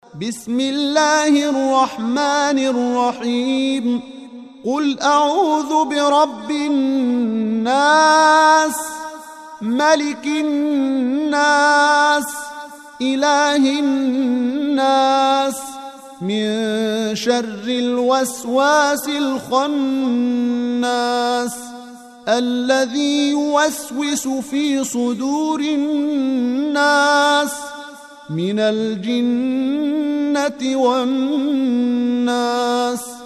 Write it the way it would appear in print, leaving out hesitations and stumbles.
بسم الله الرحمن الرحيم قل أعوذ برب الناس ملك الناس إله الناس من شر الوسواس الخناس الذي يوسوس في صدور الناس من الجنة والناس